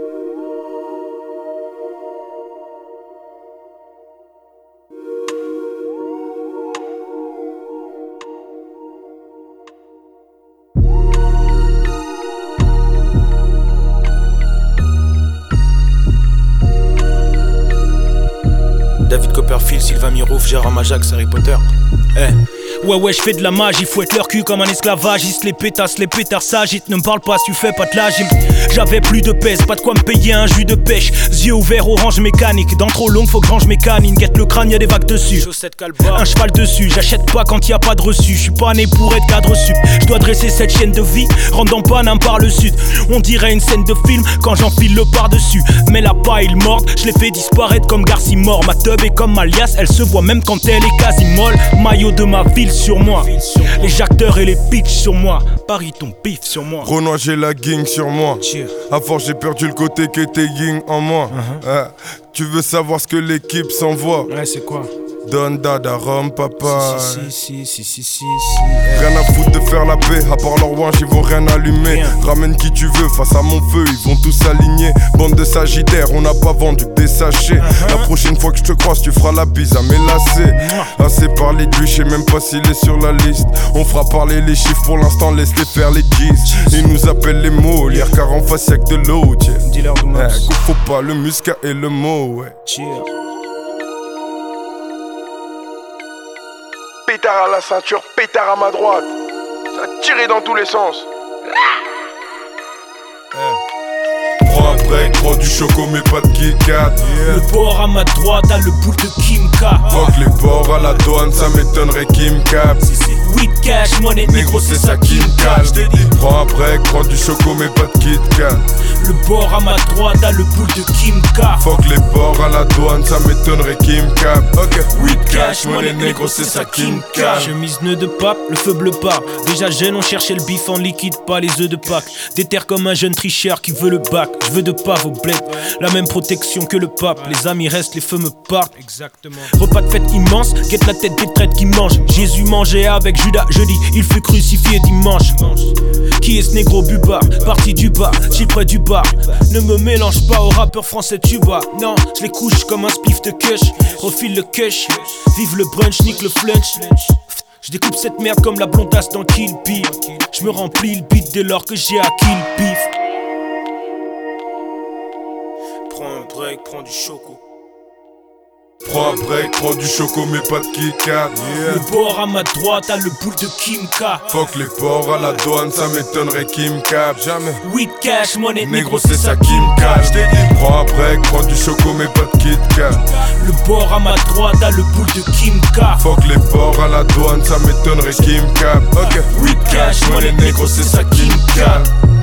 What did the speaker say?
David Copperfield, Sylvain Mirouf, Gérard Ajax, Harry Potter. Ouais, je fais de la magie, fouette leur cul comme un esclavagiste. Les pétasses, les pétards s'agitent, ne me parle pas si tu fais pas de la gym. J'avais plus de pèse, pas de quoi me payer un jus de pêche. Yeux ouverts, orange mécanique, dents trop longues, faut que range mes canines. Guette le crâne, y'a des vagues dessus. Un cheval dessus, j'achète pas quand y a pas de reçu. J'suis pas né pour être cadre sup. J'dois dresser cette chienne de vie, rendant Paname par le sud. On dirait une scène de film quand j'enfile le par-dessus. Mais la paille morde, je l'ai fait disparaître comme Garci mort. Ma teub est comme ma liasse, elle se voit même quand elle est quasi molle. Maillot de ma ville sur moi, les acteurs et les bitches sur moi. Paris ton pif sur moi. Renoir j'ai la gang sur moi. À force j'ai perdu le côté qui était yin en moi. Tu veux savoir ce que l'équipe s'envoie? Ouais, c'est quoi? Donne dada rhum papa. Si. Rien à foutre de faire la paix, à part leur wange ils vont rien allumer. Ramène qui tu veux face à mon feu, ils vont tous s'aligner. Bande de sagittaires, on n'a pas vendu que des sachets. La prochaine fois que je te croise tu feras la bise à mes lacets. Assez parlé de lui, je sais même pas s'il est sur la liste. On fera parler les chiffres pour l'instant, laisse-les faire les guises. Ils nous appellent les mots, lire car en face y'a que de l'eau. Dis-leur de moi. Faut pas le muscat et le mot, ouais. Pétard à la ceinture, pétard à ma droite. Ça a tiré dans tous les sens. Prends un break, prends du choco mais pas de Kit Kat. Le port à ma droite a le boule de Kimka. Fuck les ports à la douane, ça m'étonnerait Kim Cap. Weed cash, money Négro c'est ça qui me calme. Prends un break, prends du choco mais pas de Kit Kat. Le bord à ma droite a le boule de Kimka. Fuck les ports à la douane, ça m'étonnerait Kim Cap. Ok, weed cash, money négro c'est ça qui me calme. Chemise nœud de pape, le feu bleu part. Déjà jeune on cherchait le bif en liquide, pas les œufs de Pâques. Déterre comme un jeune tricheur qui veut le bac. Je veux de pas vos bleds, la même protection que le pape. Les amis restent, les feux me partent. Exactement. Repas de fête immense, guette la tête des traites qui mangent. Jésus mangeait avec Judas jeudi, il fut crucifié dimanche. Qui est ce négro bubard, parti du bas, chill près du bar. Ne me mélange pas aux rappeurs français tuba. Non, je les couche comme un spliff de kush. Refile le kush, vive le brunch, nique le flunch. Je découpe cette merde comme la blondasse dans Kill Bill. Je me remplis le beat dès lors que j'ai acquis le bif. Prends un break, prends du choco. Prends un break, prends du choco mais pas de Kit Kat. Le bord à ma droite a le boule de Kimka. Fuck les ports à la douane, ça m'étonnerait Kim Cap. Jamais. Weed cash, money Négro c'est ça qui me calme. Prends un break, prends du choco mais pas de Kit Kat. Le bord à ma droite a le boule de Kimka. Fuck les ports à la douane, ça m'étonnerait Kim Cap. Ok, weed cash, money négro c'est ça qui me calme.